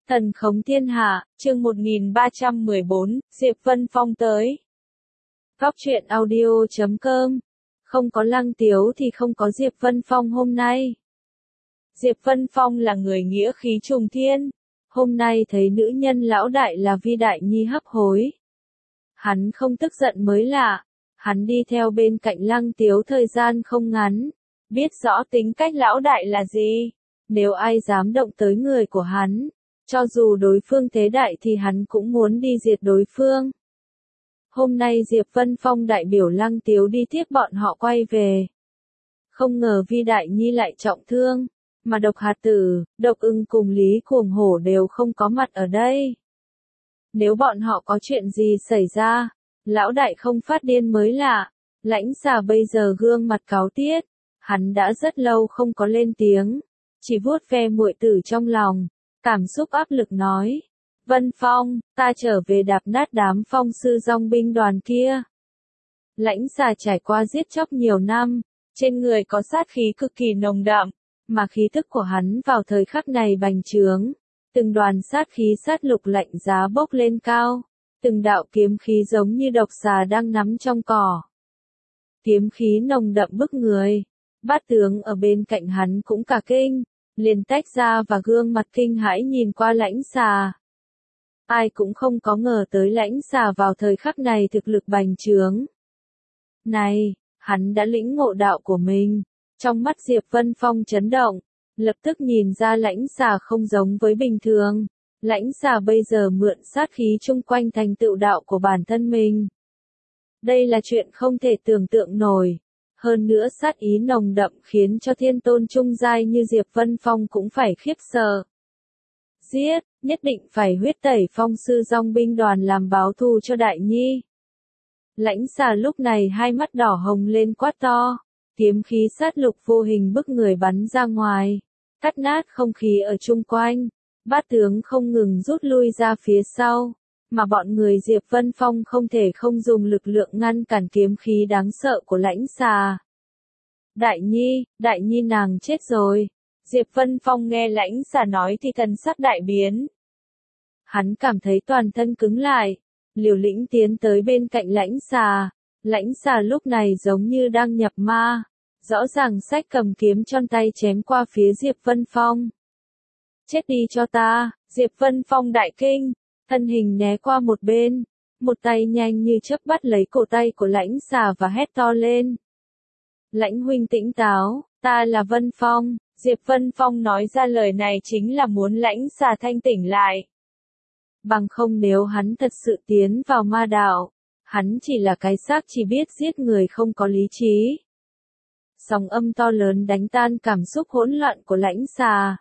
Thần khống thiên hạ, chương 1314, Diệp Vân Phong tới. Góc truyện audio.com. Không có Lăng Tiếu thì không có Diệp Vân Phong hôm nay. Diệp Vân Phong là người nghĩa khí trùng thiên. Hôm nay thấy nữ nhân lão đại là Vi Đại Nhi hấp hối. Hắn không tức giận mới lạ. Hắn đi theo bên cạnh Lăng Tiếu thời gian không ngắn. Biết rõ tính cách lão đại là gì. Nếu ai dám động tới người của hắn, cho dù đối phương thế đại thì hắn cũng muốn đi diệt đối phương. Hôm nay Diệp Vân Phong đại biểu Lăng Tiếu đi tiếp bọn họ quay về. Không ngờ Vi Đại Nhi lại trọng thương, mà Độc Hạt Tử, Độc Ưng cùng Lý Cuồng Hổ đều không có mặt ở đây. Nếu bọn họ có chuyện gì xảy ra, lão đại không phát điên mới lạ. Lãnh Xà bây giờ gương mặt cáu tiết, hắn đã rất lâu không có lên tiếng, chỉ vuốt ve muội tử trong lòng. Cảm xúc áp lực nói, Vân Phong, ta trở về đạp nát đám phong sư dòng binh đoàn kia. Lãnh Xà trải qua giết chóc nhiều năm, trên người có sát khí cực kỳ nồng đậm, mà khí thức của hắn vào thời khắc này bành trướng. Từng đoàn sát khí sát lục lạnh giá bốc lên cao, từng đạo kiếm khí giống như độc xà đang nắm trong cỏ. Kiếm khí nồng đậm bức người, Bát tướng ở bên cạnh hắn cũng cả kinh. Liền tách ra và gương mặt kinh hãi nhìn qua Lãnh Xà. Ai cũng không có ngờ tới Lãnh Xà vào thời khắc này thực lực bành trướng. Này, hắn đã lĩnh ngộ đạo của mình. Trong mắt Diệp Vân Phong chấn động, lập tức nhìn ra Lãnh Xà không giống với bình thường. Lãnh Xà bây giờ mượn sát khí chung quanh thành tựu đạo của bản thân mình. Đây là chuyện không thể tưởng tượng nổi. Hơn nữa sát ý nồng đậm khiến cho thiên tôn trung giai như Diệp Vân Phong cũng phải khiếp sợ. Giết, nhất định phải huyết tẩy phong sư dòng binh đoàn làm báo thù cho Đại Nhi. Lãnh Xà lúc này hai mắt đỏ hồng lên quát to, kiếm khí sát lục vô hình bức người bắn ra ngoài, cắt nát không khí ở chung quanh. Bát tướng không ngừng rút lui ra phía sau, mà bọn người Diệp Vân Phong không thể không dùng lực lượng ngăn cản kiếm khí đáng sợ của Lãnh Xà. Đại Nhi nàng chết rồi. Diệp Vân Phong nghe Lãnh Xà nói thì thần sắc đại biến. Hắn cảm thấy toàn thân cứng lại, liều lĩnh tiến tới bên cạnh Lãnh Xà. Lãnh Xà lúc này giống như đang nhập ma, rõ ràng xách cầm kiếm trong tay chém qua phía Diệp Vân Phong. Chết đi cho ta, Diệp Vân Phong đại kinh. Thân hình né qua một bên, một tay nhanh như chớp bắt lấy cổ tay của Lãnh Xà và hét to lên. Lãnh huynh tĩnh táo, ta là Vân Phong. Diệp Vân Phong nói ra lời này chính là muốn Lãnh Xà thanh tỉnh lại. Bằng không nếu hắn thật sự tiến vào ma đạo, hắn chỉ là cái xác chỉ biết giết người không có lý trí. Sóng âm to lớn đánh tan cảm xúc hỗn loạn của Lãnh Xà.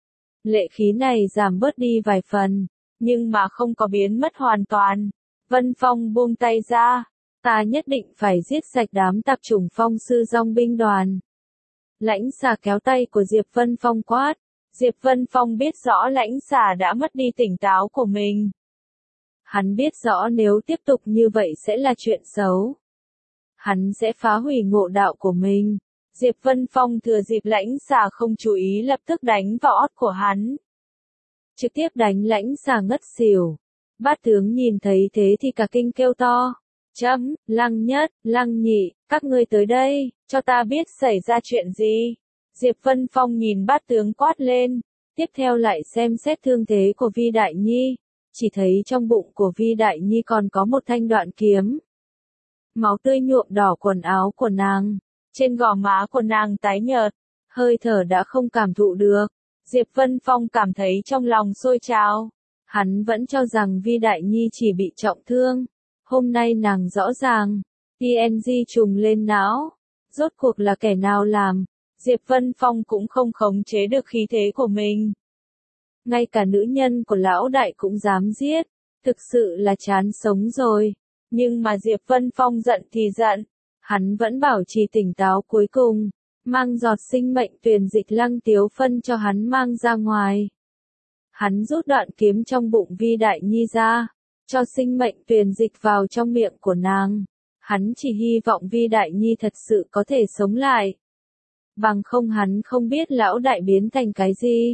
Lệ khí này giảm bớt đi vài phần. Nhưng mà không có biến mất hoàn toàn. Vân Phong buông tay ra. Ta nhất định phải giết sạch đám tạp chủng phong sư dòng binh đoàn. Lãnh Xà kéo tay của Diệp Vân Phong quát. Diệp Vân Phong biết rõ Lãnh Xà đã mất đi tỉnh táo của mình. Hắn biết rõ nếu tiếp tục như vậy sẽ là chuyện xấu. Hắn sẽ phá hủy ngộ đạo của mình. Diệp Vân Phong thừa dịp Lãnh Xà không chú ý lập tức đánh vào ót của hắn. Trực tiếp đánh Lãnh Xà ngất xỉu. Bát tướng nhìn thấy thế thì cả kinh kêu to. Lăng nhất, Lăng nhị, các ngươi tới đây, cho ta biết xảy ra chuyện gì. Diệp Vân Phong nhìn bát tướng quát lên. Tiếp theo lại xem xét thương thế của Vi Đại Nhi. Chỉ thấy trong bụng của Vi Đại Nhi còn có một thanh đoạn kiếm. Máu tươi nhuộm đỏ quần áo của nàng. Trên gò má của nàng tái nhợt. Hơi thở đã không cảm thụ được. Diệp Vân Phong cảm thấy trong lòng sôi trào. Hắn vẫn cho rằng Vi Đại Nhi chỉ bị trọng thương. Hôm nay nàng rõ ràng. TNG trùng lên não. Rốt cuộc là kẻ nào làm. Diệp Vân Phong cũng không khống chế được khí thế của mình. Ngay cả nữ nhân của lão đại cũng dám giết. Thực sự là chán sống rồi. Nhưng mà Diệp Vân Phong giận thì giận. Hắn vẫn bảo trì tỉnh táo cuối cùng. Mang giọt sinh mệnh tuyền dịch Lăng Tiếu phân cho hắn mang ra ngoài. Hắn rút đoạn kiếm trong bụng Vi Đại Nhi ra, cho sinh mệnh tuyền dịch vào trong miệng của nàng. Hắn chỉ hy vọng Vi Đại Nhi thật sự có thể sống lại. Bằng không hắn không biết lão đại biến thành cái gì.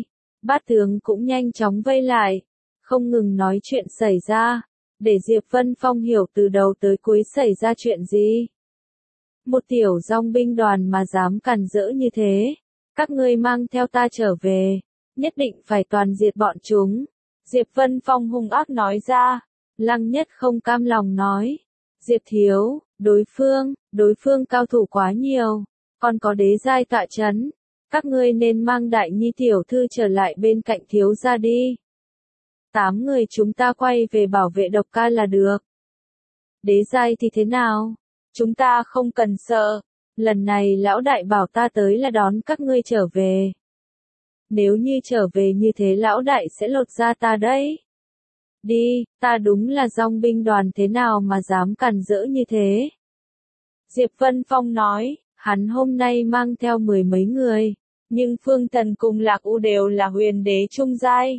Bát tướng cũng nhanh chóng vây lại, không ngừng nói chuyện xảy ra, để Diệp Vân Phong hiểu từ đầu tới cuối xảy ra chuyện gì. Một tiểu dòng binh đoàn mà dám càn rỡ như thế, các ngươi mang theo ta trở về, nhất định phải toàn diệt bọn chúng. Diệp Vân Phong hung ác nói ra. Lăng Nhất không cam lòng nói, Diệp thiếu, đối phương cao thủ quá nhiều, còn có đế giai tọa chấn, các ngươi nên mang Đại Nhi tiểu thư trở lại bên cạnh thiếu gia đi. 8 người chúng ta quay về bảo vệ Độc Ca là được. Đế giai thì thế nào? Chúng ta không cần sợ, lần này lão đại bảo ta tới là đón các ngươi trở về. Nếu như trở về như thế lão đại sẽ lột da ta đấy. Đi, ta đúng là dòng binh đoàn thế nào mà dám càn rỡ như thế. Diệp Vân Phong nói, hắn hôm nay mang theo 10 mấy người, nhưng Phương Thần cùng Lạc U đều là huyền đế trung giai.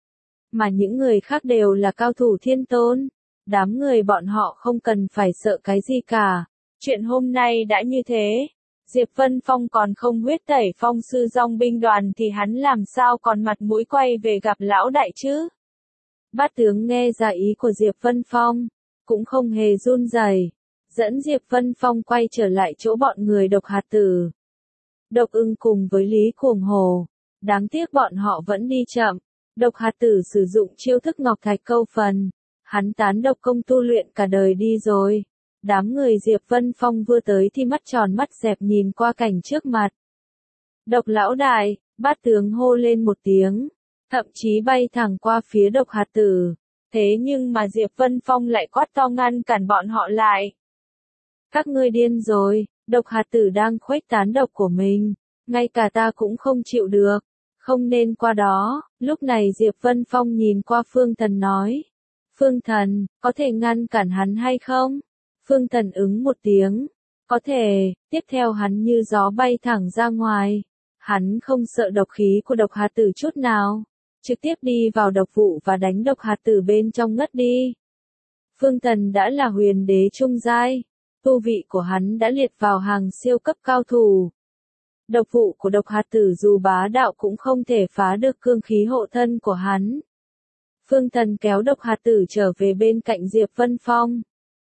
Mà những người khác đều là cao thủ thiên tôn, đám người bọn họ không cần phải sợ cái gì cả. Chuyện hôm nay đã như thế, Diệp Vân Phong còn không huyết tẩy phong sư dòng binh đoàn thì hắn làm sao còn mặt mũi quay về gặp lão đại chứ. Bát tướng nghe ra ý của Diệp Vân Phong, cũng không hề run rẩy, dẫn Diệp Vân Phong quay trở lại chỗ bọn người Độc Hạt Tử. Độc Ưng cùng với Lý Cuồng Hồ, đáng tiếc bọn họ vẫn đi chậm. Độc Hạt Tử sử dụng chiêu thức Ngọc Thạch Câu Phần, hắn tán độc công tu luyện cả đời đi rồi. Đám người Diệp Vân Phong vừa tới thì mắt tròn mắt dẹp nhìn qua cảnh trước mặt. Độc lão đại, bát tướng hô lên một tiếng, thậm chí bay thẳng qua phía Độc Hạt Tử. Thế nhưng mà Diệp Vân Phong lại quát to ngăn cản bọn họ lại. Các ngươi điên rồi, Độc Hạt Tử đang khuếch tán độc của mình, ngay cả ta cũng không chịu được, không nên qua đó. Lúc này Diệp Vân Phong nhìn qua Phương Thần nói, Phương Thần, có thể ngăn cản hắn hay không? Phương Thần ứng một tiếng, có thể. Tiếp theo hắn như gió bay thẳng ra ngoài, hắn không sợ độc khí của Độc Hạt Tử chút nào, trực tiếp đi vào độc vụ và đánh Độc Hạt Tử bên trong ngất đi. Phương Thần đã là huyền đế trung giai, tu vị của hắn đã liệt vào hàng siêu cấp cao thủ. Độc vụ của Độc Hạt Tử dù bá đạo cũng không thể phá được cương khí hộ thân của hắn. Phương Thần kéo Độc Hạt Tử trở về bên cạnh Diệp Vân Phong.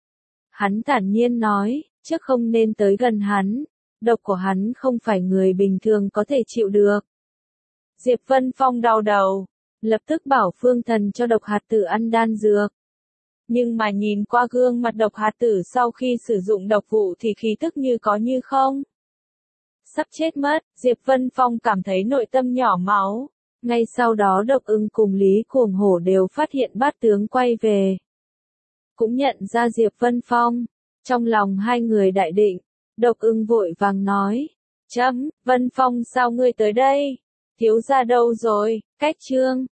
Hắn thản nhiên nói, trước không nên tới gần hắn, độc của hắn không phải người bình thường có thể chịu được. Diệp Vân Phong đau đầu, lập tức bảo Phương Thần cho Độc Hạt Tử ăn đan dược. Nhưng mà nhìn qua gương mặt Độc Hạt Tử sau khi sử dụng độc vụ thì khí tức như có như không. Sắp chết mất, Diệp Vân Phong cảm thấy nội tâm nhỏ máu. Ngay sau đó Độc Ưng cùng Lý Cuồng Hổ đều phát hiện bát tướng quay về. Cũng nhận ra Diệp Vân Phong, trong lòng hai người đại định. Độc Ưng vội vàng nói, Vân Phong sao ngươi tới đây? Thiếu gia đâu rồi? Cách chương